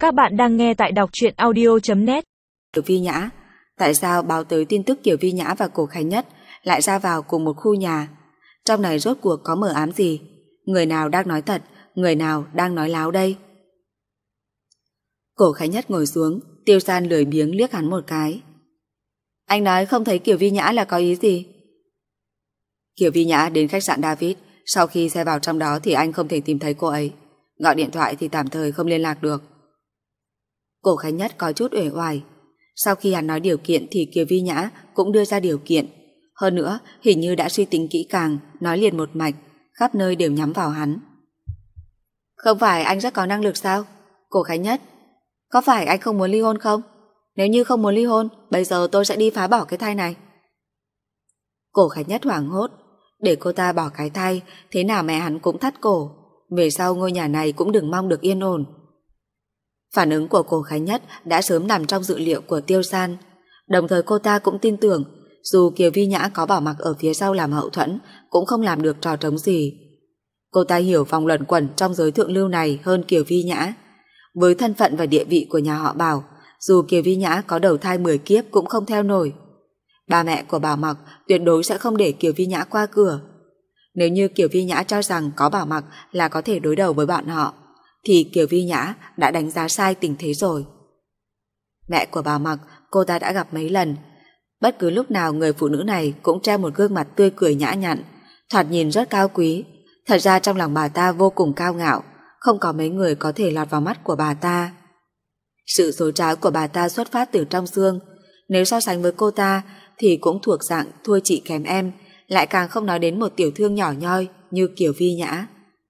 Các bạn đang nghe tại đọc truyện audio.net. Kiều Vi Nhã, tại sao báo tới tin tức Kiều Vi Nhã và Cổ Khánh Nhất lại ra vào cùng một khu nhà? Trong này rốt cuộc có mờ ám gì? Người nào đang nói thật, người nào đang nói láo đây? Cổ Khánh Nhất ngồi xuống, Tiêu San lười biếng liếc hắn một cái. Anh nói không thấy Kiều Vi Nhã là có ý gì? Kiều Vi Nhã đến khách sạn David, sau khi xe vào trong đó thì anh không thể tìm thấy cô ấy. Gọi điện thoại thì tạm thời không liên lạc được. Cổ Khánh Nhất có chút uể oải. Sau khi hắn nói điều kiện thì Kiều Vi Nhã cũng đưa ra điều kiện. Hơn nữa, hình như đã suy tính kỹ càng, nói liền một mạch, khắp nơi đều nhắm vào hắn. Không phải anh rất có năng lực sao? Cổ Khánh Nhất, có phải anh không muốn ly hôn không? Nếu như không muốn ly hôn, bây giờ tôi sẽ đi phá bỏ cái thai này. Cổ Khánh Nhất hoảng hốt. Để cô ta bỏ cái thai, thế nào mẹ hắn cũng thắt cổ. Về sau ngôi nhà này cũng đừng mong được yên ổn. Phản ứng của Cổ Khánh Nhất đã sớm nằm trong dự liệu của Tiêu San. Đồng thời cô ta cũng tin tưởng, dù Kiều Vi Nhã có Bảo Mặc ở phía sau làm hậu thuẫn, cũng không làm được trò trống gì. Cô ta hiểu vòng luẩn quẩn trong giới thượng lưu này hơn Kiều Vi Nhã. Với thân phận và địa vị của nhà họ Bảo, dù Kiều Vi Nhã có đầu thai 10 kiếp cũng không theo nổi. Ba mẹ của Bảo Mặc tuyệt đối sẽ không để Kiều Vi Nhã qua cửa. Nếu như Kiều Vi Nhã cho rằng có Bảo Mặc là có thể đối đầu với bọn họ, thì Kiều Vi Nhã đã đánh giá sai tình thế rồi. Mẹ của Bảo Mặc cô ta đã gặp mấy lần. Bất cứ lúc nào người phụ nữ này cũng treo một gương mặt tươi cười nhã nhặn, thoạt nhìn rất cao quý. Thật ra trong lòng bà ta vô cùng cao ngạo, không có mấy người có thể lọt vào mắt của bà ta. Sự dối trá của bà ta xuất phát từ trong xương. Nếu so sánh với cô ta thì cũng thuộc dạng thua chị kém em, lại càng không nói đến một tiểu thương nhỏ nhoi như Kiều Vi Nhã.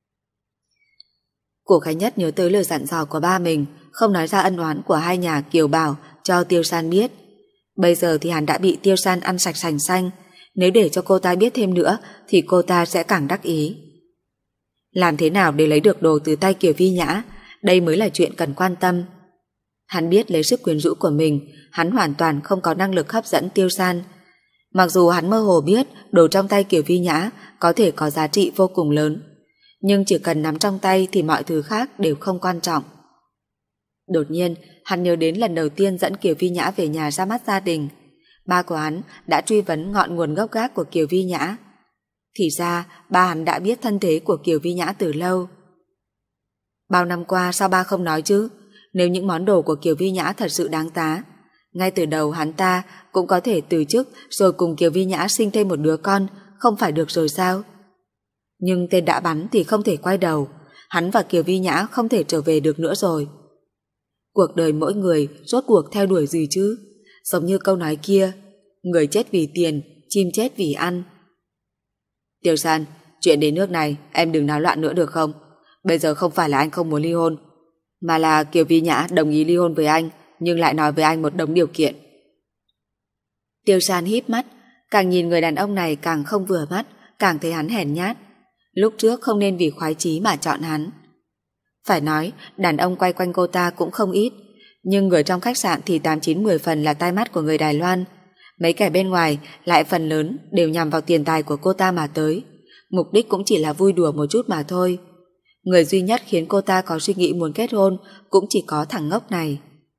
Cổ Khánh Nhất nhớ tới lời dặn dò của ba mình, không nói ra ân oán của hai nhà Kiều Bảo cho Tiêu San biết. Bây giờ thì hắn đã bị Tiêu San ăn sạch sành xanh, nếu để cho cô ta biết thêm nữa thì cô ta sẽ càng đắc ý. Làm thế nào để lấy được đồ từ tay Kiều Vi Nhã, đây mới là chuyện cần quan tâm. Hắn biết lấy sức quyến rũ của mình, hắn hoàn toàn không có năng lực hấp dẫn Tiêu San. Mặc dù hắn mơ hồ biết đồ trong tay Kiều Vi Nhã có thể có giá trị vô cùng lớn, nhưng chỉ cần nắm trong tay thì mọi thứ khác đều không quan trọng. Đột nhiên, hắn nhớ đến lần đầu tiên dẫn Kiều Vi Nhã về nhà ra mắt gia đình. Ba của hắn đã truy vấn ngọn nguồn gốc gác của Kiều Vi Nhã. Thì ra, ba hắn đã biết thân thế của Kiều Vi Nhã từ lâu. Bao năm qua sao ba không nói chứ? Nếu những món đồ của Kiều Vi Nhã thật sự đáng giá, ngay từ đầu hắn ta cũng có thể từ chức rồi cùng Kiều Vi Nhã sinh thêm một đứa con, không phải được rồi sao? Nhưng tên đã bắn thì không thể quay đầu, hắn và Kiều Vi Nhã không thể trở về được nữa rồi. Cuộc đời mỗi người rốt cuộc theo đuổi gì chứ? Giống như câu nói kia, người chết vì tiền, chim chết vì ăn. Tiêu San, chuyện đến nước này em đừng náo loạn nữa được không? Bây giờ không phải là anh không muốn ly hôn, mà là Kiều Vi Nhã đồng ý ly hôn với anh, nhưng lại nói với anh một đống điều kiện. Tiêu San híp mắt, càng nhìn người đàn ông này càng không vừa mắt, càng thấy hắn hèn nhát. Lúc trước không nên vì khoái chí mà chọn hắn. Phải nói, đàn ông quay quanh cô ta cũng không ít, nhưng người trong khách sạn thì 8-9-10 phần là tai mắt của người Đài Loan. Mấy kẻ bên ngoài lại phần lớn đều nhằm vào tiền tài của cô ta mà tới. Mục đích cũng chỉ là vui đùa một chút mà thôi. Người duy nhất khiến cô ta có suy nghĩ muốn kết hôn cũng chỉ có thằng ngốc này.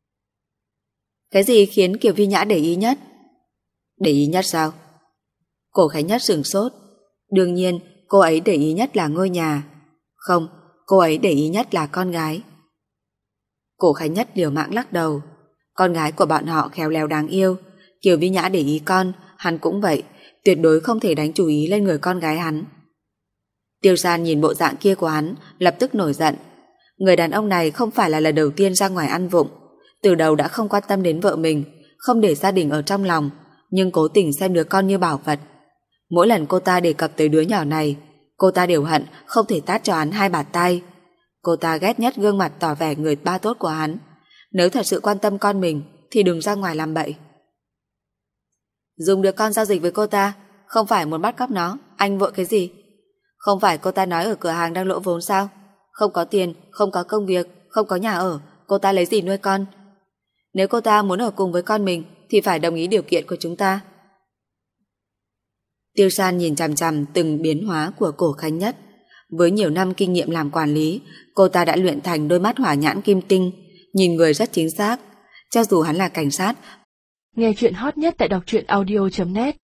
Cái gì khiến Kiều Vi Nhã để ý nhất? Để ý nhất sao? Cổ Khánh Nhất sửng sốt. Đương nhiên, cô ấy để ý nhất là ngôi nhà. Không, cô ấy để ý nhất là con gái. Cổ Khánh Nhất liều mạng lắc đầu. Con gái của bọn họ khéo léo đáng yêu. Kiều Vi Nhã để ý con, hắn cũng vậy, tuyệt đối không thể đánh chủ ý lên người con gái hắn. Tiêu San nhìn bộ dạng kia của hắn, lập tức nổi giận. Người đàn ông này không phải là lần đầu tiên ra ngoài ăn vụng, từ đầu đã không quan tâm đến vợ mình, không để gia đình ở trong lòng, nhưng cố tình xem đứa con như bảo vật. Mỗi lần cô ta đề cập tới đứa nhỏ này, cô ta đều hận không thể tát cho hắn 2 bạt tay. Cô ta ghét nhất gương mặt tỏ vẻ người ba tốt của hắn. Nếu thật sự quan tâm con mình thì đừng ra ngoài làm bậy. Dùng đứa con giao dịch với cô ta, không phải muốn bắt cóc nó, anh vội cái gì? Không phải cô ta nói ở cửa hàng đang lỗ vốn sao? Không có tiền, không có công việc, không có nhà ở, cô ta lấy gì nuôi con? Nếu cô ta muốn ở cùng với con mình thì phải đồng ý điều kiện của chúng ta. Tiêu San nhìn chằm chằm từng biến hóa của Cổ Khánh Nhất. Với nhiều năm kinh nghiệm làm quản lý, cô ta đã luyện thành đôi mắt hỏa nhãn kim tinh, Nhìn người rất chính xác. Cho dù hắn là cảnh sát. Nghe chuyện hot nhất tại đọc truyện audio.net